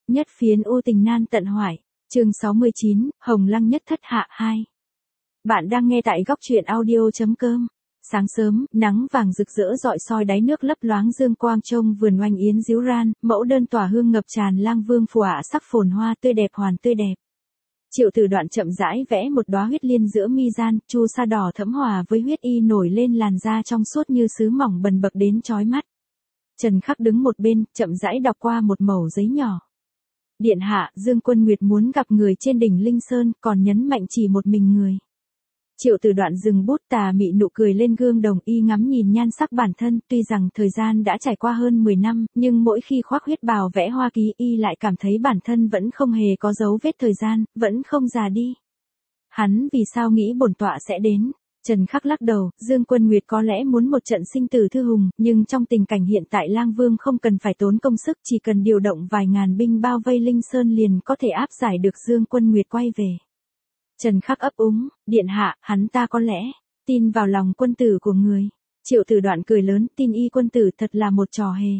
Nhất phiến u tình nan tận hoại. Chương 69, Hồng Lăng nhất thất hạ 2. Bạn đang nghe tại góc truyện audio.com. Sáng sớm, nắng vàng rực rỡ rọi soi đáy nước lấp loáng dương quang trông vườn oanh yến díu ran, mẫu đơn tỏa hương ngập tràn lang vương phù ả sắc phồn hoa tươi đẹp hoàn tươi đẹp. Triệu Tử Đoạn chậm rãi vẽ một đóa huyết liên giữa mi gian, chu sa đỏ thẫm hòa với huyết y nổi lên làn da trong suốt như sứ mỏng bần bật đến chói mắt. Trần Khắc đứng một bên, chậm rãi đọc qua một mẩu giấy nhỏ. Điện hạ, Dương Quân Nguyệt muốn gặp người trên đỉnh Linh Sơn, còn nhấn mạnh chỉ một mình người. Triệu Tử Đoạn dừng bút tà mị nụ cười lên gương đồng y ngắm nhìn nhan sắc bản thân, tuy rằng thời gian đã trải qua hơn 10 năm, nhưng mỗi khi khoác huyết bào vẽ hoa ký y lại cảm thấy bản thân vẫn không hề có dấu vết thời gian, vẫn không già đi. Hắn vì sao nghĩ bổn tọa sẽ đến? Trần Khắc lắc đầu, Dương Quân Nguyệt có lẽ muốn một trận sinh tử thư hùng, nhưng trong tình cảnh hiện tại Lang Vương không cần phải tốn công sức, chỉ cần điều động vài ngàn binh bao vây Linh Sơn liền có thể áp giải được Dương Quân Nguyệt quay về. Trần Khắc ấp úng, điện hạ, hắn ta có lẽ tin vào lòng quân tử của người. Triệu Tử Đoạn cười lớn, tin y quân tử thật là một trò hề.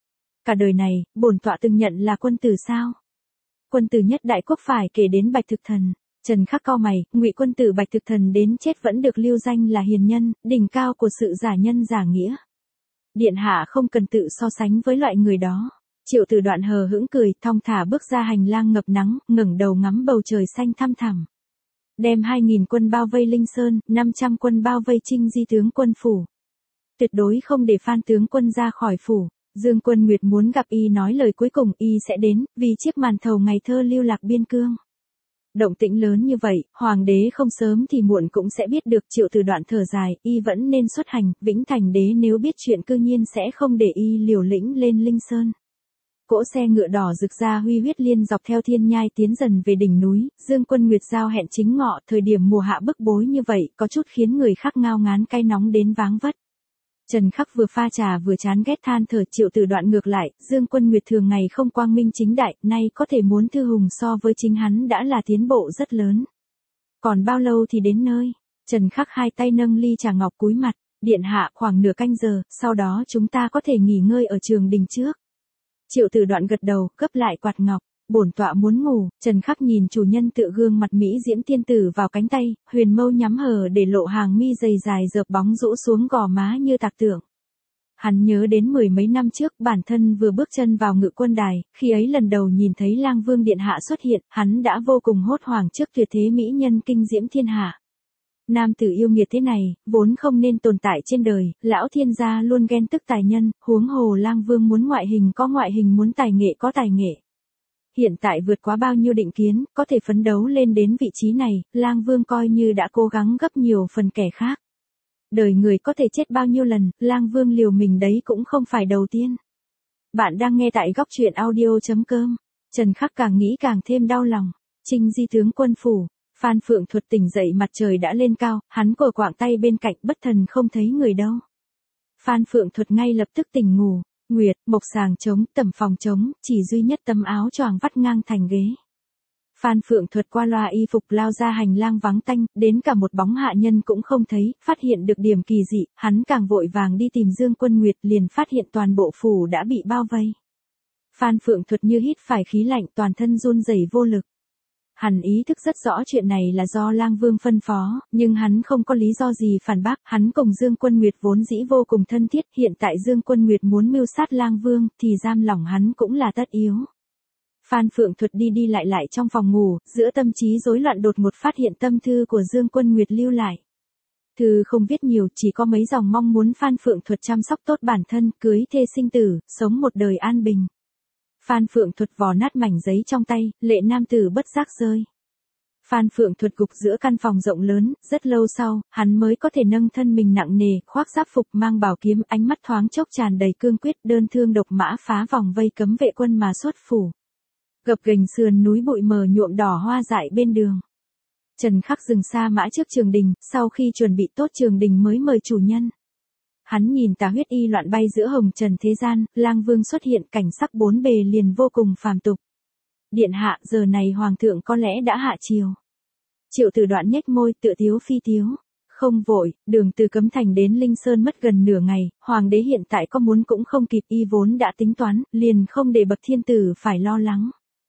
Cả đời này, bổn tọa từng nhận là quân tử sao? Quân tử nhất đại quốc phải kể đến Bạch Thực Thần. Trần Khắc cau mày, Ngụy quân tử Bạch Thực Thần đến chết vẫn được lưu danh là hiền nhân, đỉnh cao của sự giả nhân giả nghĩa. Điện hạ không cần tự so sánh với loại người đó. Triệu Tử Đoạn hờ hững cười, thong thả bước ra hành lang ngập nắng, ngẩng đầu ngắm bầu trời xanh thăm thẳm. Đem 2.000 quân bao vây Linh Sơn, 500 quân bao vây Trinh Di tướng quân phủ. Tuyệt đối không để Phan tướng quân ra khỏi phủ. Dương Quân Nguyệt muốn gặp y nói lời cuối cùng y sẽ đến, vì chiếc màn thầu ngày thơ lưu lạc biên cương. Động tĩnh lớn như vậy, hoàng đế không sớm thì muộn cũng sẽ biết được. Triệu Tử Đoạn thở dài, y vẫn nên xuất hành, Vĩnh Thành đế nếu biết chuyện cư nhiên sẽ không để y liều lĩnh lên Linh Sơn. Cỗ xe ngựa đỏ rực ra huy huyết liên dọc theo thiên nhai tiến dần về đỉnh núi, Dương Quân Nguyệt giao hẹn chính ngọ, thời điểm mùa hạ bức bối như vậy, có chút khiến người khác ngao ngán cay nóng đến váng vất. Trần Khắc vừa pha trà vừa chán ghét than thở. Triệu Tử Đoạn ngược lại, Dương Quân Nguyệt thường ngày không quang minh chính đại, nay có thể muốn thư hùng so với chính hắn đã là tiến bộ rất lớn. Còn bao lâu thì đến nơi? Trần Khắc hai tay nâng ly trà ngọc cúi mặt, điện hạ khoảng nửa canh giờ, sau đó chúng ta có thể nghỉ ngơi ở trường đình trước. Triệu Tử Đoạn gật đầu, gấp lại quạt ngọc. Bổn tọa muốn ngủ. Trần Khắc nhìn chủ nhân tựa gương mặt mỹ diễm tiên tử vào cánh tay, huyền mâu nhắm hờ để lộ hàng mi dày dài dợp bóng rũ xuống gò má như tạc tượng. Hắn nhớ đến 10 mấy năm trước, bản thân vừa bước chân vào Ngự Quân Đài, khi ấy lần đầu nhìn thấy Lang Vương điện hạ xuất hiện, hắn đã vô cùng hốt hoảng trước tuyệt thế mỹ nhân kinh diễm thiên hạ. Nam tử yêu nghiệt thế này, vốn không nên tồn tại trên đời, lão thiên gia luôn ghen tức tài nhân, huống hồ Lang Vương muốn ngoại hình có ngoại hình, muốn tài nghệ có tài nghệ. Hiện tại vượt quá bao nhiêu định kiến, có thể phấn đấu lên đến vị trí này, Lang Vương coi như đã cố gắng gấp nhiều phần kẻ khác. Đời người có thể chết bao nhiêu lần, Lang Vương liều mình đấy cũng không phải đầu tiên. Bạn đang nghe tại góc truyện audio.com. Trần Khắc càng nghĩ càng thêm đau lòng. Trinh Di tướng quân phủ. Phan Phượng Thuật tỉnh dậy mặt trời đã lên cao, hắn cờ quạng tay bên cạnh bất thần không thấy người đâu. Phan Phượng Thuật ngay lập tức tỉnh ngủ. Nguyệt, mộc sàng trống, tẩm phòng trống, chỉ duy nhất tấm áo choàng vắt ngang thành ghế. Phan Phượng Thuật qua loa y phục lao ra hành lang vắng tanh, đến cả một bóng hạ nhân cũng không thấy, phát hiện được điểm kỳ dị, hắn càng vội vàng đi tìm Dương Quân Nguyệt, liền phát hiện toàn bộ phủ đã bị bao vây. Phan Phượng Thuật như hít phải khí lạnh, toàn thân run rẩy vô lực. Hắn ý thức rất rõ chuyện này là do Lang Vương phân phó, nhưng hắn không có lý do gì phản bác, hắn cùng Dương Quân Nguyệt vốn dĩ vô cùng thân thiết, hiện tại Dương Quân Nguyệt muốn mưu sát Lang Vương, thì giam lỏng hắn cũng là tất yếu. Phan Phượng Thuật đi đi lại trong phòng ngủ, giữa tâm trí rối loạn đột ngột phát hiện tâm thư của Dương Quân Nguyệt lưu lại. Thư không viết nhiều, chỉ có mấy dòng mong muốn Phan Phượng Thuật chăm sóc tốt bản thân, cưới thê sinh tử, sống một đời an bình. Phan Phượng Thuật vò nát mảnh giấy trong tay, lệ nam tử bất giác rơi. Phan Phượng Thuật gục giữa căn phòng rộng lớn, rất lâu sau, hắn mới có thể nâng thân mình nặng nề, khoác giáp phục mang bảo kiếm, ánh mắt thoáng chốc tràn đầy cương quyết, đơn thương độc mã phá vòng vây cấm vệ quân mà xuất phủ. Gập ghềnh sườn núi bụi mờ nhuộm đỏ hoa dại bên đường. Trần Khắc dừng xa mã trước trường đình, sau khi chuẩn bị tốt trường đình mới mời chủ nhân. Hắn nhìn tà huyết y loạn bay giữa hồng trần thế gian, Lang Vương xuất hiện, cảnh sắc bốn bề liền vô cùng phàm tục. Điện hạ, giờ này hoàng thượng có lẽ đã hạ chiều. Triệu Tử Đoạn nhếch môi, tựa tiếu phi tiếu. Không vội, đường từ Cấm Thành đến Linh Sơn mất gần nửa ngày, hoàng đế hiện tại có muốn cũng không kịp, y vốn đã tính toán, liền không để bậc thiên tử phải lo lắng.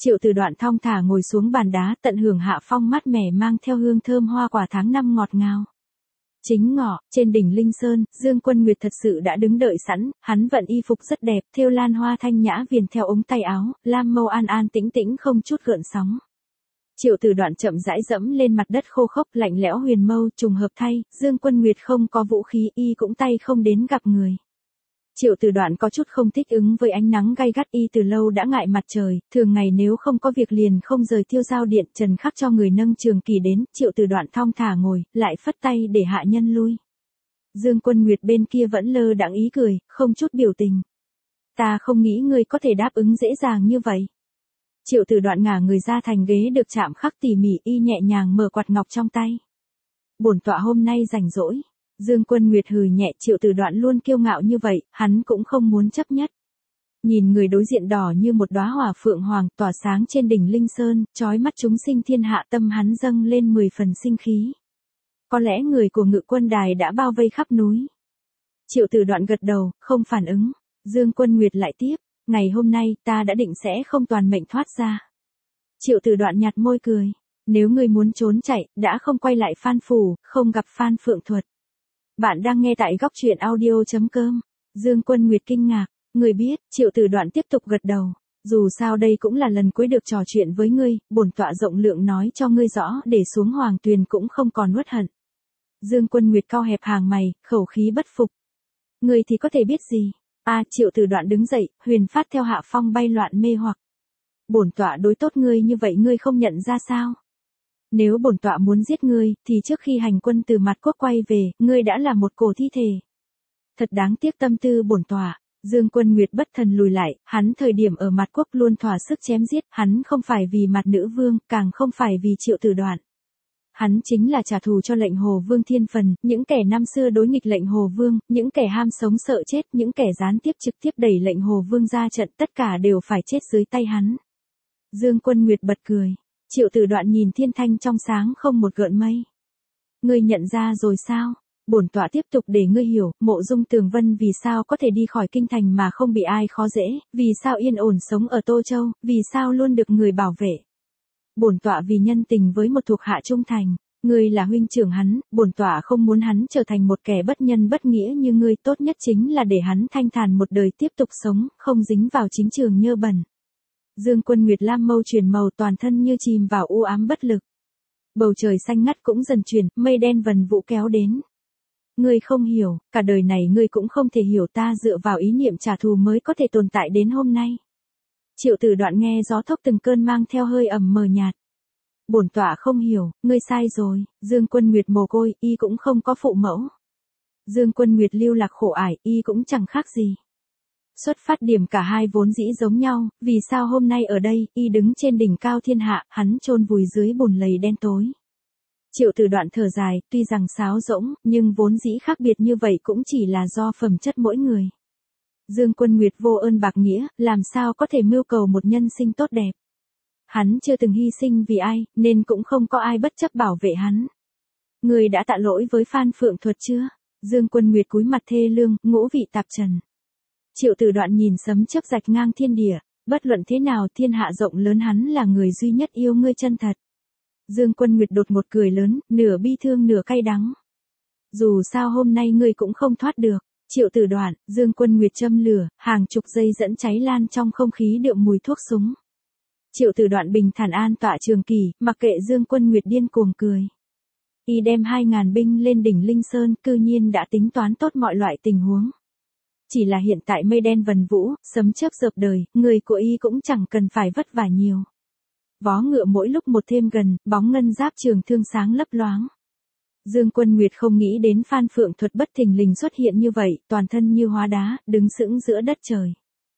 Triệu Tử Đoạn thong thả ngồi xuống bàn đá, tận hưởng hạ phong mát mẻ mang theo hương thơm hoa quả tháng năm ngọt ngào. Chính ngọ, trên đỉnh Linh Sơn, Dương Quân Nguyệt thật sự đã đứng đợi sẵn, hắn vận y phục rất đẹp, thêu lan hoa thanh nhã viền theo ống tay áo, lam mâu an an tĩnh tĩnh không chút gợn sóng. Triệu Tử Đoạn chậm rãi dẫm lên mặt đất khô khốc lạnh lẽo huyền mâu, trùng hợp thay, Dương Quân Nguyệt không có vũ khí, y cũng tay không đến gặp người. Triệu Tử Đoạn có chút không thích ứng với ánh nắng gay gắt, y từ lâu đã ngại mặt trời, thường ngày nếu không có việc liền không rời tiêu giao điện, Trần Khắc cho người nâng trường kỳ đến, Triệu Tử Đoạn thong thả ngồi, lại phất tay để hạ nhân lui. Dương Quân Nguyệt bên kia vẫn lơ đãng ý cười, không chút biểu tình. Ta không nghĩ ngươi có thể đáp ứng dễ dàng như vậy. Triệu Tử Đoạn ngả người ra thành ghế được chạm khắc tỉ mỉ, y nhẹ nhàng mở quạt ngọc trong tay. Bổn tọa hôm nay rảnh rỗi. Dương Quân Nguyệt hừ nhẹ, Triệu Tử Đoạn luôn kiêu ngạo như vậy, hắn cũng không muốn chấp nhất. Nhìn người đối diện đỏ như một đóa hỏa phượng hoàng tỏa sáng trên đỉnh Linh Sơn, chói mắt chúng sinh thiên hạ, tâm hắn dâng lên 10 phần sinh khí. Có lẽ người của Ngự Quân Đài đã bao vây khắp núi. Triệu Tử Đoạn gật đầu, không phản ứng. Dương Quân Nguyệt lại tiếp, ngày hôm nay ta đã định sẽ không toàn mệnh thoát ra. Triệu Tử Đoạn nhạt môi cười, nếu ngươi muốn trốn chạy, đã không quay lại Phan Phủ, không gặp Phan Phượng Thuật. Bạn đang nghe tại góc truyện audio.com. Dương Quân Nguyệt kinh ngạc, người biết, Triệu Tử Đoạn tiếp tục gật đầu. Dù sao đây cũng là lần cuối được trò chuyện với ngươi, bổn tọa rộng lượng nói cho ngươi rõ, để xuống hoàng tuyền cũng không còn uất hận. Dương Quân Nguyệt cau hẹp hàng mày, khẩu khí bất phục. Ngươi thì có thể biết gì? Triệu Tử Đoạn đứng dậy, huyền phát theo hạ phong bay loạn mê hoặc. Bổn tọa đối tốt ngươi như vậy ngươi không nhận ra sao? Nếu bổn tọa muốn giết ngươi, thì trước khi hành quân từ Mạt Quốc quay về, ngươi đã là một cổ thi thể. Thật đáng tiếc tâm tư bổn tọa. Dương Quân Nguyệt bất thần lùi lại, hắn thời điểm ở Mạt Quốc luôn thỏa sức chém giết, hắn không phải vì Mạt Nữ Vương, càng không phải vì Triệu Tử Đoạn. Hắn chính là trả thù cho lệnh Hồ Vương Thiên Phần, những kẻ năm xưa đối nghịch lệnh Hồ Vương, những kẻ ham sống sợ chết, những kẻ gián tiếp trực tiếp đẩy lệnh Hồ Vương ra trận, tất cả đều phải chết dưới tay hắn. Dương Quân Nguyệt bật cười. Triệu Tử Đoạn nhìn thiên thanh trong sáng không một gợn mây. Ngươi nhận ra rồi sao? Bổn tọa tiếp tục để ngươi hiểu, Mộ Dung Tường Vân vì sao có thể đi khỏi kinh thành mà không bị ai khó dễ, vì sao yên ổn sống ở Tô Châu, vì sao luôn được người bảo vệ. Bổn tọa vì nhân tình với một thuộc hạ trung thành, ngươi là huynh trưởng hắn, bổn tọa không muốn hắn trở thành một kẻ bất nhân bất nghĩa như ngươi, tốt nhất chính là để hắn thanh thản một đời tiếp tục sống, không dính vào chính trường nhơ bẩn. Dương Quân Nguyệt lam mâu chuyển màu, toàn thân như chìm vào u ám bất lực. Bầu trời xanh ngắt cũng dần chuyển, mây đen vần vũ kéo đến. Ngươi không hiểu, cả đời này ngươi cũng không thể hiểu ta dựa vào ý niệm trả thù mới có thể tồn tại đến hôm nay. Triệu Tử Đoạn nghe gió thốc từng cơn mang theo hơi ẩm mờ nhạt. Bổn tọa không hiểu, ngươi sai rồi. Dương Quân Nguyệt mồ côi, y cũng không có phụ mẫu. Dương Quân Nguyệt lưu lạc khổ ải, y cũng chẳng khác gì. Xuất phát điểm cả hai vốn dĩ giống nhau, vì sao hôm nay ở đây, y đứng trên đỉnh cao thiên hạ, hắn chôn vùi dưới bùn lầy đen tối. Triệu Tử Đoạn thở dài, tuy rằng sáo rỗng, nhưng vốn dĩ khác biệt như vậy cũng chỉ là do phẩm chất mỗi người. Dương Quân Nguyệt vô ơn bạc nghĩa, làm sao có thể mưu cầu một nhân sinh tốt đẹp. Hắn chưa từng hy sinh vì ai, nên cũng không có ai bất chấp bảo vệ hắn. Người đã tạ lỗi với Phan Phượng Thuật chưa? Dương Quân Nguyệt cúi mặt thê lương, ngũ vị tạp trần. Triệu Tử Đoạn nhìn sấm chớp rạch ngang thiên địa, bất luận thế nào thiên hạ rộng lớn hắn là người duy nhất yêu ngươi chân thật. Dương Quân Nguyệt đột một cười lớn, nửa bi thương nửa cay đắng. Dù sao hôm nay ngươi cũng không thoát được. Triệu Tử Đoạn, Dương Quân Nguyệt châm lửa, hàng chục dây dẫn cháy lan trong không khí đượm mùi thuốc súng. Triệu Tử Đoạn bình thản an tọa trường kỳ, mặc kệ Dương Quân Nguyệt điên cuồng cười. Y đem 2.000 binh lên đỉnh Linh Sơn, cư nhiên đã tính toán tốt mọi loại tình huống. Chỉ là hiện tại mây đen vần vũ, sấm chớp dợp đời, người của y cũng chẳng cần phải vất vả nhiều. Vó ngựa mỗi lúc một thêm gần, bóng ngân giáp trường thương sáng lấp loáng. Dương Quân Nguyệt không nghĩ đến Phan Phượng Thuật bất thình lình xuất hiện như vậy, toàn thân như hóa đá, đứng sững giữa đất trời.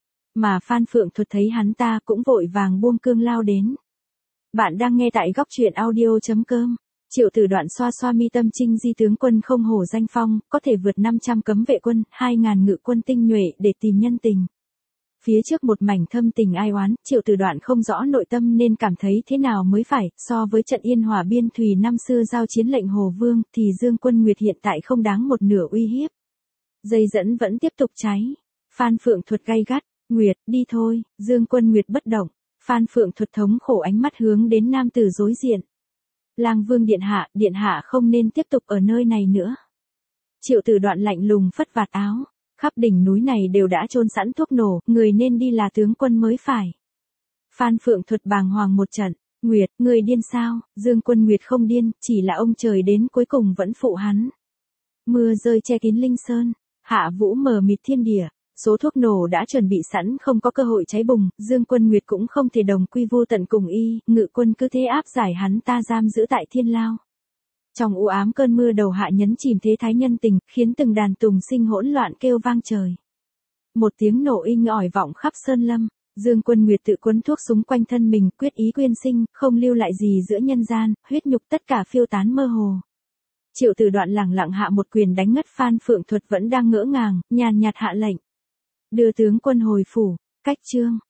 Mà Phan Phượng Thuật thấy hắn ta cũng vội vàng buông cương lao đến. Bạn đang nghe tại góc truyện audio.com. Triệu Tử Đoạn xoa xoa mi tâm, Trinh Di tướng quân không hổ danh phong, có thể vượt 500 cấm vệ quân, 2.000 ngự quân tinh nhuệ để tìm nhân tình. Phía trước một mảnh thâm tình ai oán, Triệu Tử Đoạn không rõ nội tâm nên cảm thấy thế nào mới phải, so với trận Yên Hòa Biên Thùy năm xưa giao chiến lệnh Hồ Vương, thì Dương Quân Nguyệt hiện tại không đáng một nửa uy hiếp. Dây dẫn vẫn tiếp tục cháy. Phan Phượng Thuật gay gắt, Nguyệt, đi thôi. Dương Quân Nguyệt bất động. Phan Phượng Thuật thống khổ ánh mắt hướng đến nam tử đối diện. Lang Vương điện hạ không nên tiếp tục ở nơi này nữa. Triệu Tử Đoạn lạnh lùng phất vạt áo, khắp đỉnh núi này đều đã chôn sẵn thuốc nổ, người nên đi là tướng quân mới phải. Phan Phượng Thuật bàng hoàng một trận, Nguyệt, người điên sao? Dương Quân Nguyệt không điên, chỉ là ông trời đến cuối cùng vẫn phụ hắn. Mưa rơi che kín linh sơn, hạ vũ mờ mịt thiên địa, số thuốc nổ đã chuẩn bị sẵn không có cơ hội cháy bùng, Dương Quân Nguyệt cũng không thể đồng quy vô tận cùng y, Ngự Quân cứ thế áp giải hắn ta giam giữ tại thiên lao. Trong u ám cơn mưa đầu hạ nhấn chìm thế thái nhân tình, khiến từng đàn tùng sinh hỗn loạn kêu vang trời. Một tiếng nổ inh ỏi vọng khắp sơn lâm, Dương Quân Nguyệt tự quấn thuốc súng quanh thân mình, quyết ý quyên sinh, không lưu lại gì giữa nhân gian, huyết nhục tất cả phiêu tán mơ hồ. Triệu Tử Đoạn lẳng lặng hạ một quyền đánh ngất Phan Phượng Thuật vẫn đang ngỡ ngàng, nhàn nhạt hạ lệnh. Đưa tướng quân hồi phủ, cách chương.